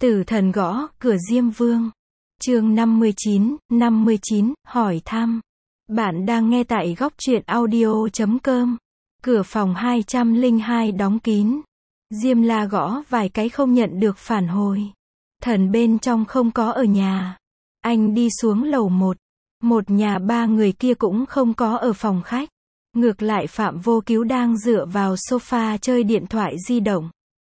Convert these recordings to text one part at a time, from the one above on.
Tử thần gõ cửa Diêm Vương. Chương 59, hỏi thăm. Bạn đang nghe tại góc truyện audio.com. Cửa phòng 202 đóng kín. Diêm La gõ vài cái không nhận được phản hồi. Thần bên trong không có ở nhà. Anh đi xuống lầu 1. Một nhà ba người kia cũng không có ở phòng khách. Ngược lại Phạm Vô Cứu đang dựa vào sofa chơi điện thoại di động.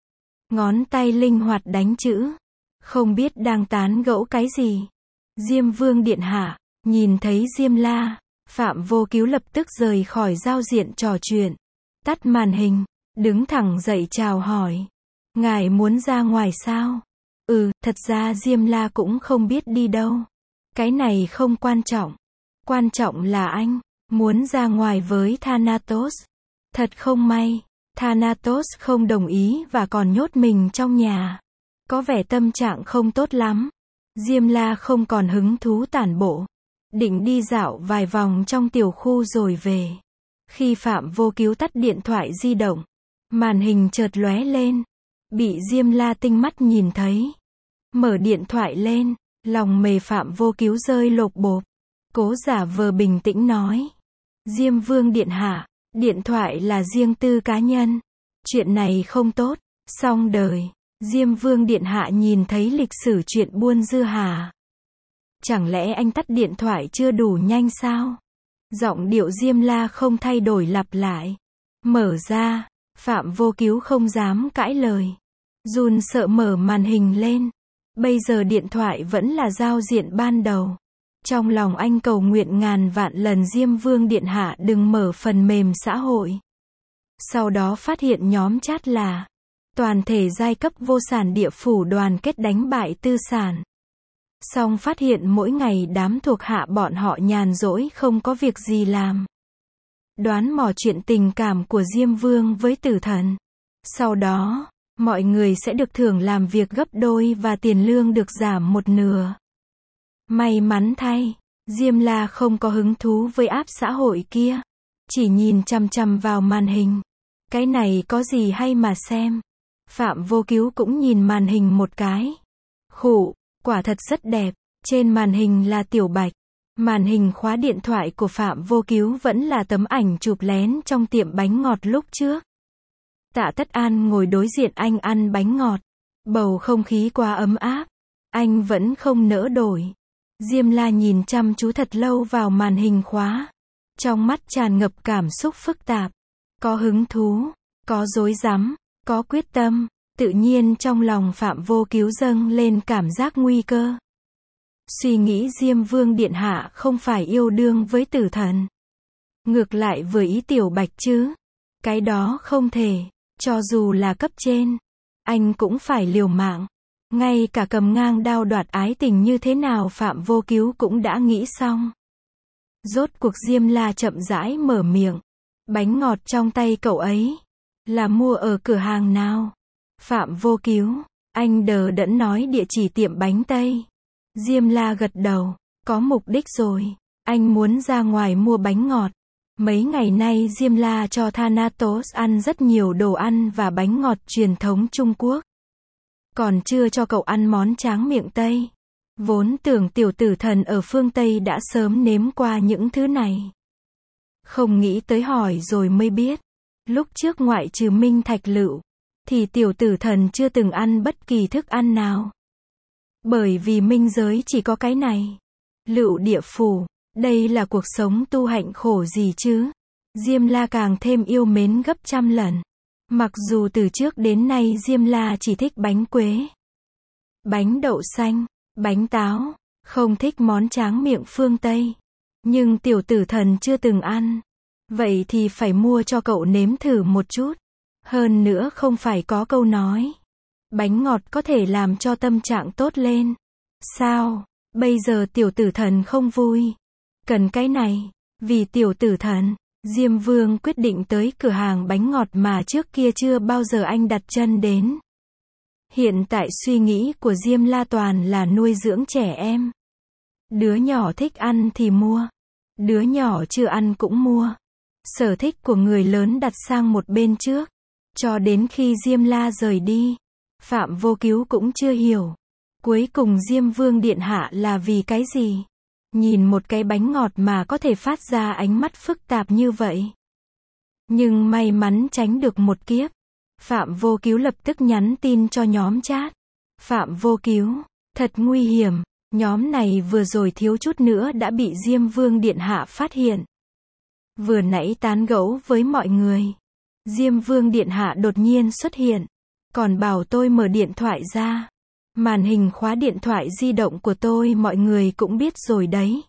Ngón tay linh hoạt đánh chữ. Không biết đang tán gẫu cái gì. Diêm Vương điện hạ, nhìn thấy Diêm La, Phạm Vô Cứu lập tức rời khỏi giao diện trò chuyện. Tắt màn hình, đứng thẳng dậy chào hỏi. Ngài muốn ra ngoài sao? Thật ra Diêm La cũng không biết đi đâu. Cái này không quan trọng. Quan trọng là anh muốn ra ngoài với Thanatos. Thật không may, Thanatos không đồng ý và còn nhốt mình trong nhà. Có vẻ tâm trạng không tốt lắm. Diêm La không còn hứng thú tản bộ. Định đi dạo vài vòng trong tiểu khu rồi về. Khi Phạm Vô Cứu tắt điện thoại di động, màn hình chợt lóe lên. Bị Diêm La tinh mắt nhìn thấy. Mở điện thoại lên, lòng mề Phạm Vô Cứu rơi lột bột. Cố giả vờ bình tĩnh nói. Diêm Vương điện hạ, điện thoại là riêng tư cá nhân. Chuyện này không tốt, xong đời. Diêm Vương điện hạ nhìn thấy lịch sử chuyện buôn dưa hả? Chẳng lẽ anh tắt điện thoại chưa đủ nhanh sao? Giọng điệu Diêm La không thay đổi lặp lại. Mở ra, Phạm Vô Cứu không dám cãi lời. Run sợ mở màn hình lên. Bây giờ điện thoại vẫn là giao diện ban đầu. Trong lòng anh cầu nguyện ngàn vạn lần Diêm Vương điện hạ đừng mở phần mềm xã hội. Sau đó phát hiện nhóm chat là toàn thể giai cấp vô sản địa phủ đoàn kết đánh bại tư sản. Xong phát hiện mỗi ngày đám thuộc hạ bọn họ nhàn rỗi không có việc gì làm. Đoán mò chuyện tình cảm của Diêm Vương với tử thần. Sau đó, mọi người sẽ được thưởng làm việc gấp đôi và tiền lương được giảm một nửa. May mắn thay, Diêm La không có hứng thú với app xã hội kia. Chỉ nhìn chằm chằm vào màn hình. Cái này có gì hay mà xem. Phạm Vô Cứu cũng nhìn màn hình một cái. Khụ, quả thật rất đẹp. Trên màn hình là Tiểu Bạch. Màn hình khóa điện thoại của Phạm Vô Cứu vẫn là tấm ảnh chụp lén trong tiệm bánh ngọt lúc trước. Tạ Tất An ngồi đối diện anh ăn bánh ngọt. Bầu không khí quá ấm áp. Anh vẫn không nỡ đổi. Diêm La nhìn chăm chú thật lâu vào màn hình khóa. Trong mắt tràn ngập cảm xúc phức tạp. Có hứng thú, có rối rắm, có quyết tâm. Tự nhiên trong lòng Phạm Vô Cứu dâng lên cảm giác nguy cơ. Suy nghĩ Diêm Vương điện hạ không phải yêu đương với tử thần. Ngược lại vừa ý Tiểu Bạch chứ. Cái đó không thể. Cho dù là cấp trên, anh cũng phải liều mạng. Ngay cả cầm ngang đao đoạt ái tình như thế nào Phạm Vô Cứu cũng đã nghĩ xong. Rốt cuộc Diêm La chậm rãi mở miệng. Bánh ngọt trong tay cậu ấy là mua ở cửa hàng nào? Phạm Vô Cứu, anh đờ đẫn nói địa chỉ tiệm bánh Tây. Diêm La gật đầu, có mục đích rồi. Anh muốn ra ngoài mua bánh ngọt. Mấy ngày nay Diêm La cho Thanatos ăn rất nhiều đồ ăn và bánh ngọt truyền thống Trung Quốc. Còn chưa cho cậu ăn món tráng miệng Tây. Vốn tưởng tiểu tử thần ở phương Tây đã sớm nếm qua những thứ này. Không nghĩ tới hỏi rồi mới biết. Lúc trước ngoại trừ Minh Thạch Lựu, thì tiểu tử thần chưa từng ăn bất kỳ thức ăn nào. Bởi vì minh giới chỉ có cái này. Lựu địa phủ, đây là cuộc sống tu hạnh khổ gì chứ. Diêm La càng thêm yêu mến gấp trăm lần. Mặc dù từ trước đến nay Diêm La chỉ thích bánh quế, bánh đậu xanh, bánh táo, không thích món tráng miệng phương Tây. Nhưng tiểu tử thần chưa từng ăn. Vậy thì phải mua cho cậu nếm thử một chút. Hơn nữa không phải có câu nói. Bánh ngọt có thể làm cho tâm trạng tốt lên. Sao? Bây giờ tiểu tử thần không vui. Cần cái này. Vì tiểu tử thần, Diêm Vương quyết định tới cửa hàng bánh ngọt mà trước kia chưa bao giờ anh đặt chân đến. Hiện tại suy nghĩ của Diêm La toàn là nuôi dưỡng trẻ em. Đứa nhỏ thích ăn thì mua. Đứa nhỏ chưa ăn cũng mua. Sở thích của người lớn đặt sang một bên trước. Cho đến khi Diêm La rời đi, Phạm Vô Cứu cũng chưa hiểu. Cuối cùng Diêm Vương Điện Hạ là vì cái gì? Nhìn một cái bánh ngọt mà có thể phát ra ánh mắt phức tạp như vậy. Nhưng may mắn tránh được một kiếp. Phạm Vô Cứu lập tức nhắn tin cho nhóm chat. Phạm Vô Cứu, thật nguy hiểm, nhóm này vừa rồi thiếu chút nữa đã bị Diêm Vương Điện Hạ phát hiện. Vừa nãy tán gẫu với mọi người, Diêm Vương Điện Hạ đột nhiên xuất hiện, còn bảo tôi mở điện thoại ra. Màn hình khóa điện thoại di động của tôi mọi người cũng biết rồi đấy.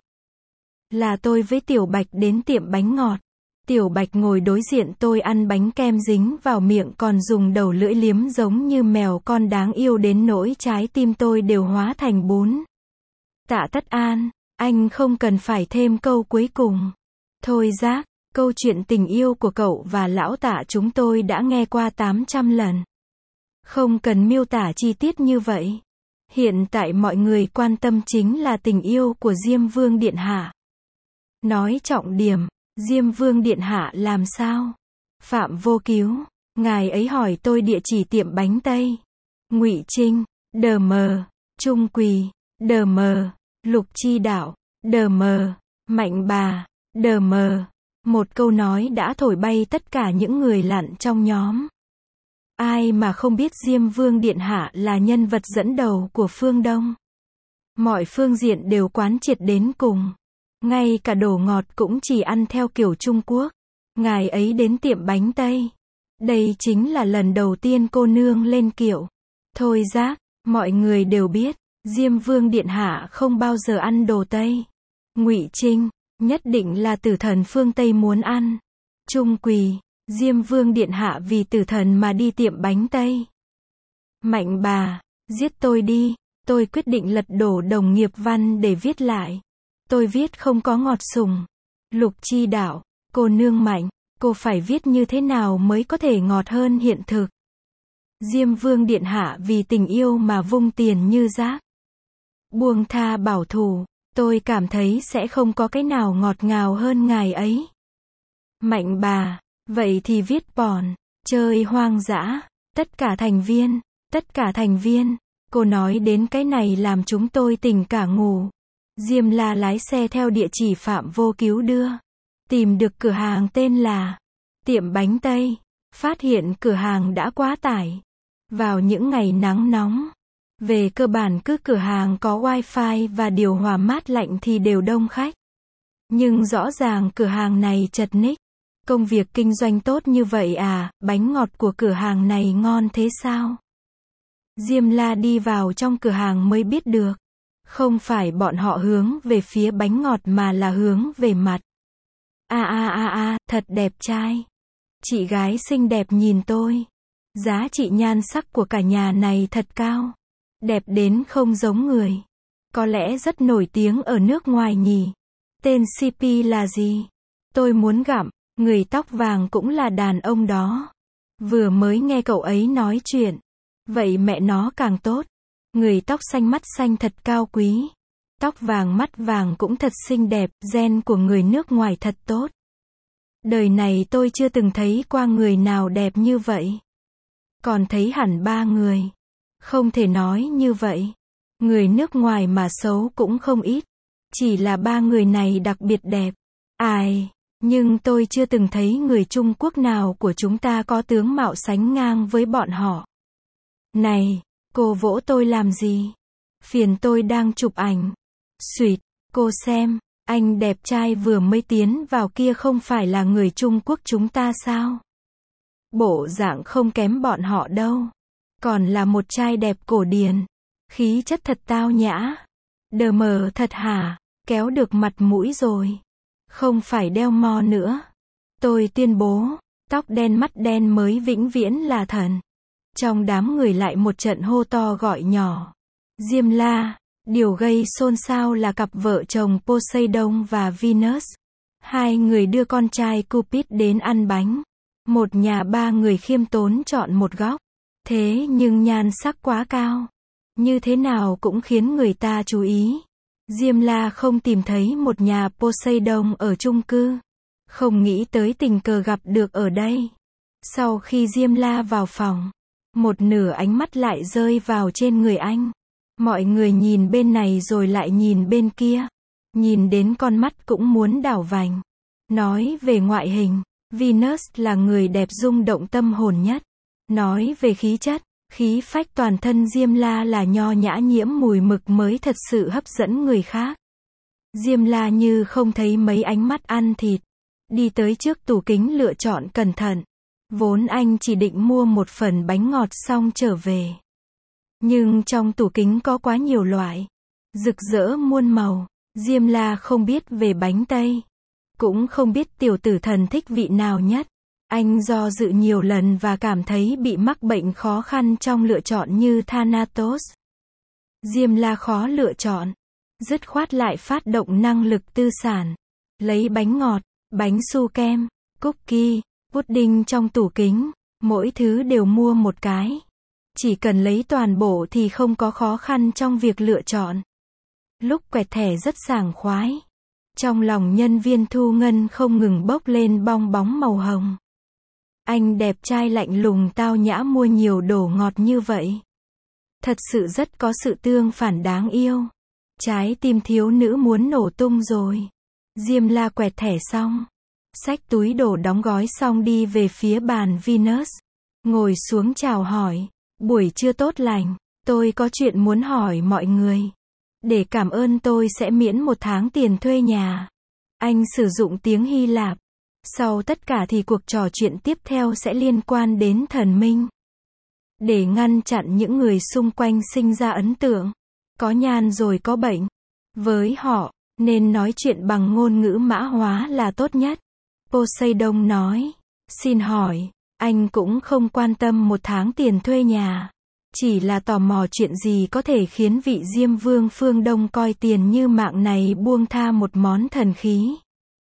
Là tôi với Tiểu Bạch đến tiệm bánh ngọt. Tiểu Bạch ngồi đối diện tôi ăn bánh kem dính vào miệng còn dùng đầu lưỡi liếm giống như mèo con đáng yêu đến nỗi trái tim tôi đều hóa thành bún. Tạ Tất An, anh không cần phải thêm câu cuối cùng. Thôi Giác, câu chuyện tình yêu của cậu và lão Tạ chúng tôi đã nghe qua 800 lần. Không cần miêu tả chi tiết như vậy. Hiện tại mọi người quan tâm chính là tình yêu của Diêm Vương Điện Hạ. Nói trọng điểm, Diêm Vương Điện Hạ làm sao? Phạm Vô Cứu, ngài ấy hỏi tôi địa chỉ tiệm bánh Tây. Ngụy Trinh, DM, Trung Quỳ, DM, Lục Chi Đạo, DM, Mạnh Bà, DM. Một câu nói đã thổi bay tất cả những người lặn trong nhóm. Ai mà không biết Diêm Vương Điện Hạ là nhân vật dẫn đầu của phương Đông. Mọi phương diện đều quán triệt đến cùng. Ngay cả đồ ngọt cũng chỉ ăn theo kiểu Trung Quốc. Ngài ấy đến tiệm bánh Tây. Đây chính là lần đầu tiên cô nương lên kiệu. Thôi Giác, mọi người đều biết, Diêm Vương Điện Hạ không bao giờ ăn đồ Tây. Ngụy Trinh, nhất định là tử thần phương Tây muốn ăn. Trung Quỳ, Diêm Vương Điện Hạ vì tử thần mà đi tiệm bánh Tây. Mạnh Bà, giết tôi đi, tôi quyết định lật đổ đồng nghiệp văn để viết lại. Tôi viết không có ngọt sùng. Lục Chi Đạo, cô nương Mạnh, cô phải viết như thế nào mới có thể ngọt hơn hiện thực. Diêm Vương Điện Hạ vì tình yêu mà vung tiền như rác. Buông tha bảo thủ, tôi cảm thấy sẽ không có cái nào ngọt ngào hơn ngài ấy. Mạnh Bà, vậy thì viết bòn, chơi hoang dã, tất cả thành viên, cô nói đến cái này làm chúng tôi tỉnh cả ngủ. Diêm La lái xe theo địa chỉ Phạm Vô Cứu đưa. Tìm được cửa hàng tên là Tiệm Bánh Tây. Phát hiện cửa hàng đã quá tải. Vào những ngày nắng nóng, về cơ bản cứ cửa hàng có wifi và điều hòa mát lạnh thì đều đông khách. Nhưng rõ ràng cửa hàng này chật ních. Công việc kinh doanh tốt như vậy à, bánh ngọt của cửa hàng này ngon thế sao? Diêm La đi vào trong cửa hàng mới biết được. Không phải bọn họ hướng về phía bánh ngọt mà là hướng về mặt. Thật đẹp trai. Chị gái xinh đẹp nhìn tôi. Giá trị nhan sắc của cả nhà này thật cao. Đẹp đến không giống người. Có lẽ rất nổi tiếng ở nước ngoài nhỉ. Tên CP là gì? Tôi muốn gặm. Người tóc vàng cũng là đàn ông đó. Vừa mới nghe cậu ấy nói chuyện. Vậy mẹ nó càng tốt. Người tóc xanh mắt xanh thật cao quý. Tóc vàng mắt vàng cũng thật xinh đẹp, gen của người nước ngoài thật tốt. Đời này tôi chưa từng thấy qua người nào đẹp như vậy. Còn thấy hẳn 3 người. Không thể nói như vậy. Người nước ngoài mà xấu cũng không ít. Chỉ là 3 người này đặc biệt đẹp. Ai, nhưng tôi chưa từng thấy người Trung Quốc nào của chúng ta có tướng mạo sánh ngang với bọn họ. Này, cô vỗ tôi làm gì? Phiền tôi đang chụp ảnh. Xuyệt, cô xem, anh đẹp trai vừa mới tiến vào kia không phải là người Trung Quốc chúng ta sao? Bộ dạng không kém bọn họ đâu. Còn là một trai đẹp cổ điển. Khí chất thật tao nhã. Đờ mờ thật hả? Kéo được mặt mũi rồi. Không phải đeo mò nữa. Tôi tuyên bố, tóc đen mắt đen mới vĩnh viễn là thần. Trong đám người lại một trận hô to gọi nhỏ. Diêm La. Điều gây xôn xao là cặp vợ chồng Poseidon và Venus. 2 người đưa con trai Cupid đến ăn bánh. Một nhà 3 người khiêm tốn chọn một góc. Thế nhưng nhan sắc quá cao. Như thế nào cũng khiến người ta chú ý. Diêm La không tìm thấy một nhà Poseidon ở chung cư. Không nghĩ tới tình cờ gặp được ở đây. Sau khi Diêm La vào phòng, một nửa ánh mắt lại rơi vào trên người anh. Mọi người nhìn bên này rồi lại nhìn bên kia. Nhìn đến con mắt cũng muốn đảo vành. Nói về ngoại hình, Venus là người đẹp rung động tâm hồn nhất. Nói về khí chất, khí phách toàn thân Diêm La là nho nhã nhiễm mùi mực mới thật sự hấp dẫn người khác. Diêm La như không thấy mấy ánh mắt ăn thịt. Đi tới trước tủ kính lựa chọn cẩn thận. Vốn anh chỉ định mua một phần bánh ngọt xong trở về. Nhưng trong tủ kính có quá nhiều loại. Rực rỡ muôn màu. Diêm La không biết về bánh Tây. Cũng không biết tiểu tử thần thích vị nào nhất. Anh do dự nhiều lần và cảm thấy bị mắc bệnh khó khăn trong lựa chọn như Thanatos. Diêm La khó lựa chọn. Dứt khoát lại phát động năng lực tư sản. Lấy bánh ngọt, bánh su kem, cookie, pudding trong tủ kính. Mỗi thứ đều mua một cái. Chỉ cần lấy toàn bộ thì không có khó khăn trong việc lựa chọn. Lúc quẹt thẻ rất sảng khoái. Trong lòng nhân viên thu ngân không ngừng bốc lên bong bóng màu hồng. Anh đẹp trai lạnh lùng tao nhã mua nhiều đồ ngọt như vậy. Thật sự rất có sự tương phản đáng yêu. Trái tim thiếu nữ muốn nổ tung rồi. Diêm La quẹt thẻ xong. Xách túi đồ đóng gói xong đi về phía bàn Venus. Ngồi xuống chào hỏi. Buổi trưa tốt lành. Tôi có chuyện muốn hỏi mọi người. Để cảm ơn tôi sẽ miễn 1 tháng tiền thuê nhà. Anh sử dụng tiếng Hy Lạp. Sau tất cả thì cuộc trò chuyện tiếp theo sẽ liên quan đến thần minh. Để ngăn chặn những người xung quanh sinh ra ấn tượng. Có nhan rồi có bệnh. Với họ, nên nói chuyện bằng ngôn ngữ mã hóa là tốt nhất. Poseidon nói. Xin hỏi, anh cũng không quan tâm 1 tháng tiền thuê nhà. Chỉ là tò mò chuyện gì có thể khiến vị Diêm Vương phương Đông coi tiền như mạng này buông tha một món thần khí.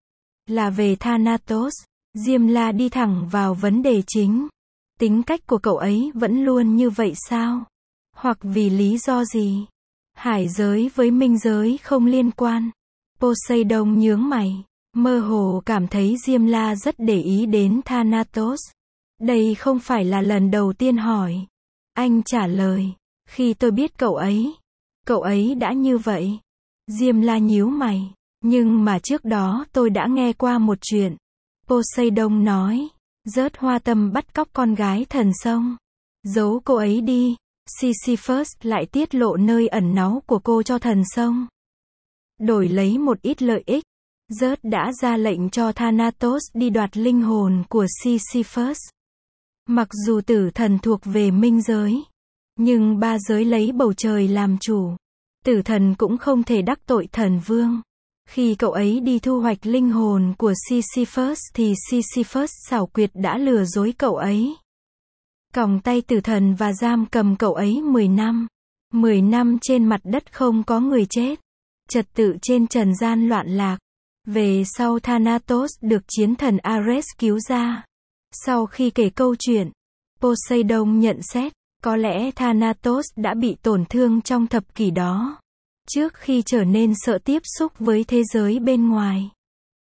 Là về Thanatos. Diêm La đi thẳng vào vấn đề chính. Tính cách của cậu ấy vẫn luôn như vậy sao? Hoặc vì lý do gì? Hải giới với minh giới không liên quan. Poseidon nhướng mày. Mơ hồ cảm thấy Diêm La rất để ý đến Thanatos. Đây không phải là lần đầu tiên hỏi. Anh trả lời. Khi tôi biết cậu ấy đã như vậy. Diêm La nhíu mày. Nhưng mà trước đó tôi đã nghe qua một chuyện. Poseidon nói. Rớt hoa tâm bắt cóc con gái thần sông. Giấu cô ấy đi. Sisyphus lại tiết lộ nơi ẩn náu của cô cho thần sông. Đổi lấy một ít lợi ích. Rớt đã ra lệnh cho Thanatos đi đoạt linh hồn của Sisyphus. Mặc dù tử thần thuộc về minh giới. Nhưng ba giới lấy bầu trời làm chủ. Tử thần cũng không thể đắc tội thần vương. Khi cậu ấy đi thu hoạch linh hồn của Sisyphus thì Sisyphus xảo quyệt đã lừa dối cậu ấy. Còng tay tử thần và giam cầm cậu ấy 10 năm. 10 năm trên mặt đất không có người chết. Trật tự trên trần gian loạn lạc. Về sau Thanatos được chiến thần Ares cứu ra. Sau khi kể câu chuyện, Poseidon nhận xét, có lẽ Thanatos đã bị tổn thương trong thập kỷ đó. Trước khi trở nên sợ tiếp xúc với thế giới bên ngoài.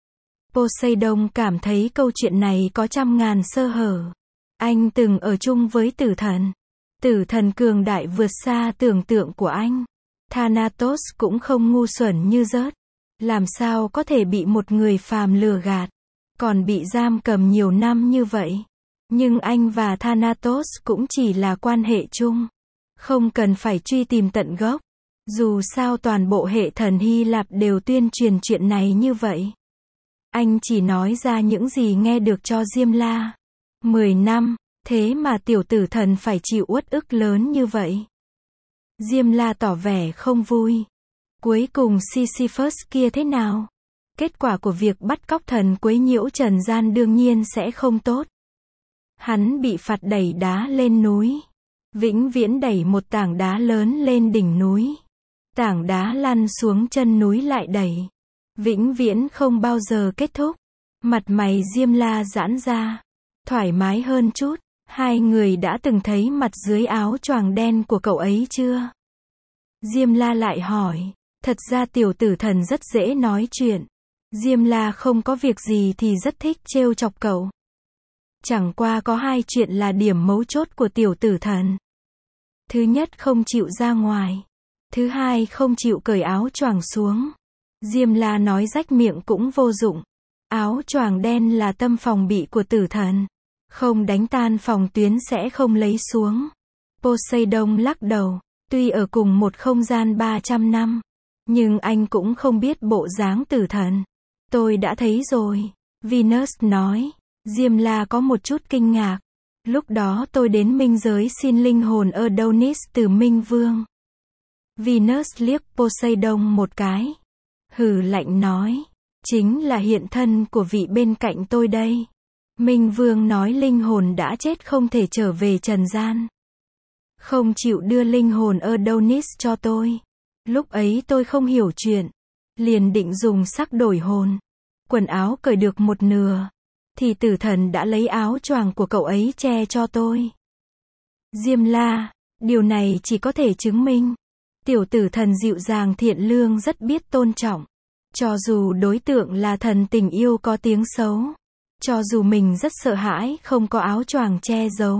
Poseidon cảm thấy câu chuyện này có trăm ngàn sơ hở. Anh từng ở chung với tử thần. Tử thần cường đại vượt xa tưởng tượng của anh. Thanatos cũng không ngu xuẩn như Rớt. Làm sao có thể bị một người phàm lừa gạt. Còn bị giam cầm nhiều năm như vậy. Nhưng anh và Thanatos cũng chỉ là quan hệ chung. Không cần phải truy tìm tận gốc. Dù sao toàn bộ hệ thần Hy Lạp đều tuyên truyền chuyện này như vậy. Anh chỉ nói ra những gì nghe được cho Diêm La. 10 năm, thế mà tiểu tử thần phải chịu uất ức lớn như vậy. Diêm La tỏ vẻ không vui. Cuối cùng Sisyphus kia thế nào? Kết quả của việc bắt cóc thần quấy nhiễu trần gian đương nhiên sẽ không tốt. Hắn bị phạt đẩy đá lên núi. Vĩnh viễn đẩy một tảng đá lớn lên đỉnh núi. Tảng đá lăn xuống chân núi lại đẩy. Vĩnh viễn không bao giờ kết thúc. Mặt mày Diêm La giãn ra. Thoải mái hơn chút. Hai người đã từng thấy mặt dưới áo choàng đen của cậu ấy chưa? Diêm La lại hỏi. Thật ra tiểu tử thần rất dễ nói chuyện. Diêm La không có việc gì thì rất thích trêu chọc cậu. Chẳng qua có 2 chuyện là điểm mấu chốt của tiểu tử thần. Thứ nhất, không chịu ra ngoài. Thứ hai không chịu cởi áo choàng xuống. Diêm La nói rách miệng cũng vô dụng. Áo choàng đen là tâm phòng bị của tử thần. Không đánh tan phòng tuyến sẽ không lấy xuống. Poseidon lắc đầu. Tuy ở cùng một không gian 300 năm, nhưng anh cũng không biết bộ dáng tử thần. Tôi đã thấy rồi. Venus nói. Diêm La có một chút kinh ngạc. Lúc đó tôi đến minh giới xin linh hồn Adonis từ Minh Vương. Venus liếc Poseidon một cái. Hừ lạnh nói. Chính là hiện thân của vị bên cạnh tôi đây. Minh Vương nói linh hồn đã chết không thể trở về trần gian. Không chịu đưa linh hồn Adonis cho tôi. Lúc ấy tôi không hiểu chuyện. Liền định dùng sắc đổi hồn. Quần áo cởi được một nửa. Thì tử thần đã lấy áo choàng của cậu ấy che cho tôi. Diêm La. Điều này chỉ có thể chứng minh. Tiểu tử thần dịu dàng thiện lương rất biết tôn trọng. Cho dù đối tượng là thần tình yêu có tiếng xấu. Cho dù mình rất sợ hãi không có áo choàng che giấu.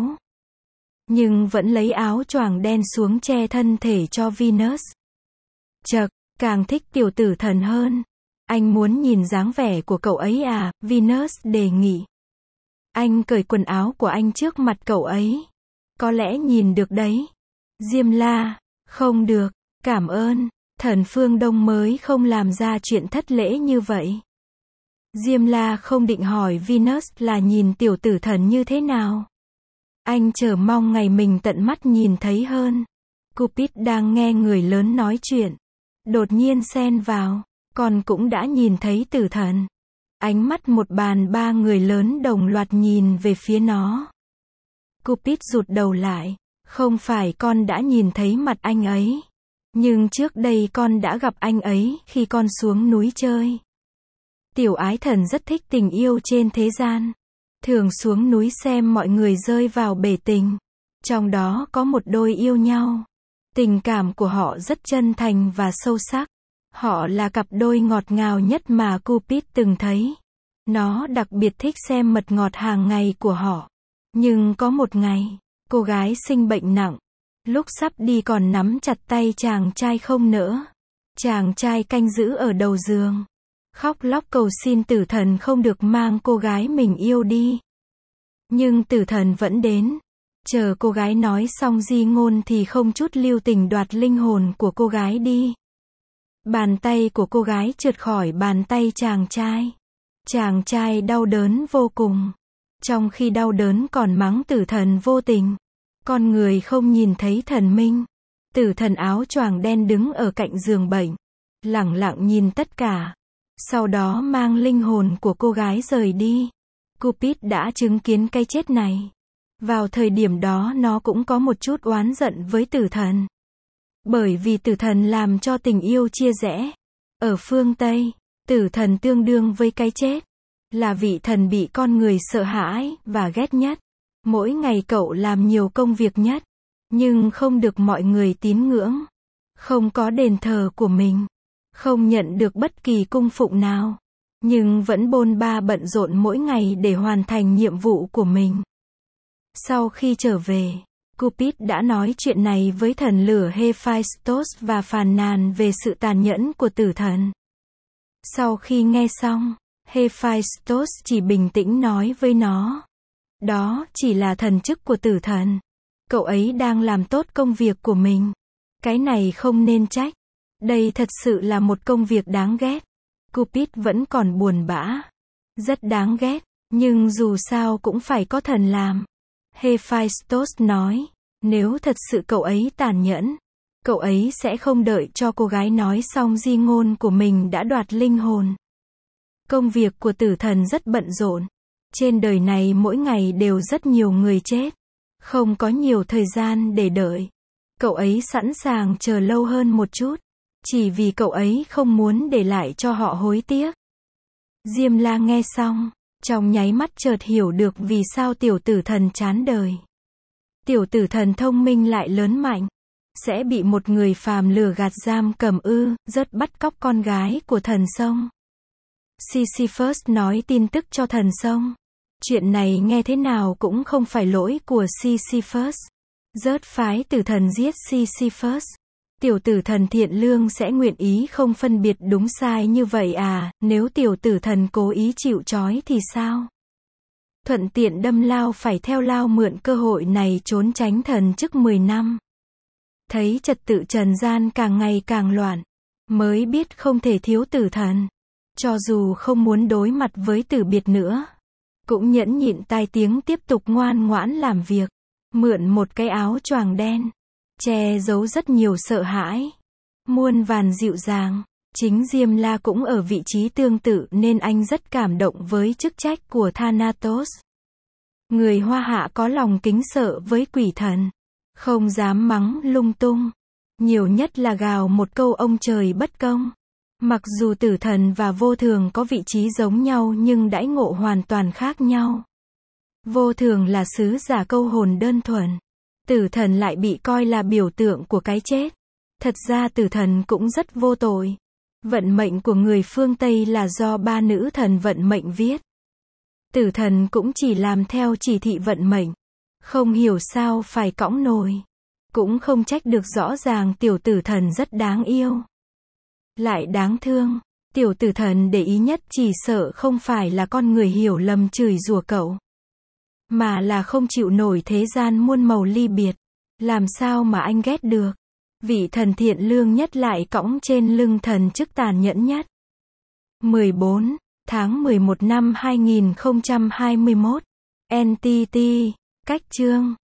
Nhưng vẫn lấy áo choàng đen xuống che thân thể cho Venus. Chậc, càng thích tiểu tử thần hơn. Anh muốn nhìn dáng vẻ của cậu ấy à, Venus đề nghị. Anh cởi quần áo của anh trước mặt cậu ấy. Có lẽ nhìn được đấy. Diêm La, không được, cảm ơn, thần phương Đông mới không làm ra chuyện thất lễ như vậy. Diêm La không định hỏi Venus là nhìn tiểu tử thần như thế nào. Anh chờ mong ngày mình tận mắt nhìn thấy hơn. Cupid đang nghe người lớn nói chuyện. Đột nhiên xen vào. Con cũng đã nhìn thấy tử thần. Ánh mắt một bàn ba người lớn đồng loạt nhìn về phía nó. Cupid rụt đầu lại. Không phải con đã nhìn thấy mặt anh ấy. Nhưng trước đây con đã gặp anh ấy khi con xuống núi chơi. Tiểu ái thần rất thích tình yêu trên thế gian. Thường xuống núi xem mọi người rơi vào bể tình. Trong đó có một đôi yêu nhau. Tình cảm của họ rất chân thành và sâu sắc. Họ là cặp đôi ngọt ngào nhất mà Cupid từng thấy. Nó đặc biệt thích xem mật ngọt hàng ngày của họ. Nhưng có một ngày, cô gái sinh bệnh nặng. Lúc sắp đi còn nắm chặt tay chàng trai không nỡ. Chàng trai canh giữ ở đầu giường. Khóc lóc cầu xin tử thần không được mang cô gái mình yêu đi. Nhưng tử thần vẫn đến. Chờ cô gái nói xong di ngôn thì không chút lưu tình đoạt linh hồn của cô gái đi. Bàn tay của cô gái trượt khỏi bàn tay chàng trai. Chàng trai đau đớn vô cùng. Trong khi đau đớn còn mắng tử thần vô tình. Con người không nhìn thấy thần minh. Tử thần áo choàng đen đứng ở cạnh giường bệnh. Lẳng lặng nhìn tất cả. Sau đó mang linh hồn của cô gái rời đi. Cupid đã chứng kiến cái chết này. Vào thời điểm đó nó cũng có một chút oán giận với tử thần. Bởi vì tử thần làm cho tình yêu chia rẽ. Ở phương Tây, tử thần tương đương với cái chết. Là vị thần bị con người sợ hãi và ghét nhất. Mỗi ngày cậu làm nhiều công việc nhất. Nhưng không được mọi người tín ngưỡng. Không có đền thờ của mình. Không nhận được bất kỳ cung phụng nào. Nhưng vẫn bôn ba bận rộn mỗi ngày để hoàn thành nhiệm vụ của mình. Sau khi trở về, Cupid đã nói chuyện này với thần lửa Hephaistos và phàn nàn về sự tàn nhẫn của tử thần. Sau khi nghe xong, Hephaistos chỉ bình tĩnh nói với nó. Đó chỉ là thần chức của tử thần. Cậu ấy đang làm tốt công việc của mình. Cái này không nên trách. Đây thật sự là một công việc đáng ghét. Cupid vẫn còn buồn bã. Rất đáng ghét, nhưng dù sao cũng phải có thần làm. Hephaistos nói, nếu thật sự cậu ấy tàn nhẫn, cậu ấy sẽ không đợi cho cô gái nói xong di ngôn của mình đã đoạt linh hồn. Công việc của tử thần rất bận rộn. Trên đời này mỗi ngày đều rất nhiều người chết. Không có nhiều thời gian để đợi. Cậu ấy sẵn sàng chờ lâu hơn một chút. Chỉ vì cậu ấy không muốn để lại cho họ hối tiếc. Diêm La nghe xong, trong nháy mắt chợt hiểu được vì sao tiểu tử thần chán đời. Tiểu tử thần thông minh lại lớn mạnh. Sẽ bị một người phàm lừa gạt giam cầm rất bắt cóc con gái của thần sông. Sisyphus nói tin tức cho thần sông. Chuyện này nghe thế nào cũng không phải lỗi của Sisyphus. Rớt phái tử thần giết Sisyphus. Tiểu tử thần thiện lương sẽ nguyện ý không phân biệt đúng sai như vậy à, nếu tiểu tử thần cố ý chịu trói thì sao? Thuận tiện đâm lao phải theo lao mượn cơ hội này trốn tránh thần chức 10 năm. Thấy trật tự trần gian càng ngày càng loạn, mới biết không thể thiếu tử thần. Cho dù không muốn đối mặt với tử biệt nữa, cũng nhẫn nhịn tai tiếng tiếp tục ngoan ngoãn làm việc. Mượn một cái áo choàng đen, che giấu rất nhiều sợ hãi. Muôn vàn dịu dàng. Chính Diêm La cũng ở vị trí tương tự nên anh rất cảm động với chức trách của Thanatos. Người Hoa Hạ có lòng kính sợ với quỷ thần, không dám mắng lung tung, nhiều nhất là gào một câu ông trời bất công. Mặc dù tử thần và vô thường có vị trí giống nhau nhưng đãi ngộ hoàn toàn khác nhau. Vô thường là sứ giả câu hồn đơn thuần, tử thần lại bị coi là biểu tượng của cái chết. Thật ra tử thần cũng rất vô tội. Vận mệnh của người phương Tây là do ba nữ thần vận mệnh viết. Tử thần cũng chỉ làm theo chỉ thị vận mệnh. Không hiểu sao phải cõng nồi. Cũng không trách được, rõ ràng tiểu tử thần rất đáng yêu. Lại đáng thương. Tiểu tử thần để ý nhất chỉ sợ không phải là con người hiểu lầm chửi rủa cậu, mà là không chịu nổi thế gian muôn màu ly biệt. Làm sao mà anh ghét được? Vị thần thiện lương nhất lại cõng trên lưng thần chức tàn nhẫn nhất. 14 tháng 11 năm 2021. NTT. Cách chương